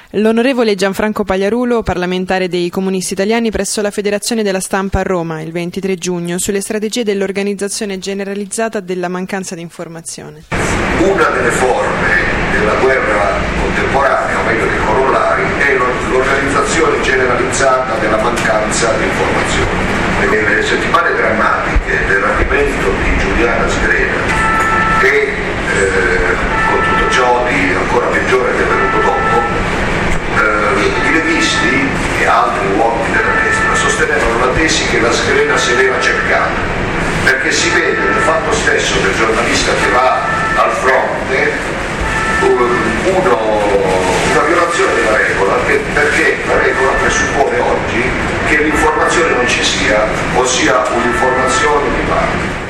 L'onorevole Gianfranco Pagliarulo, parlamentare dei Comunisti Italiani presso la Federazione della Stampa a Roma il 23 giugno, sulle strategie dell'organizzazione generalizzata della mancanza di informazione. Una delle forme della guerra contemporanea, o meglio dei corollari, è l'organizzazione generalizzata della mancanza di informazione. Nelle settimane drammatiche del rapimento di Giuliana Sgrena e con tutto ciò di ancora peggiore che è venuto dopo, i leghisti e altri uomini della destra sostenevano la tesi che la Sgrena si aveva cercata, perché si vede nel fatto stesso del giornalista che va al fronte una violazione della regola, perché la regola presuppone oggi che l'informazione non ci sia, ossia un'informazione di parte.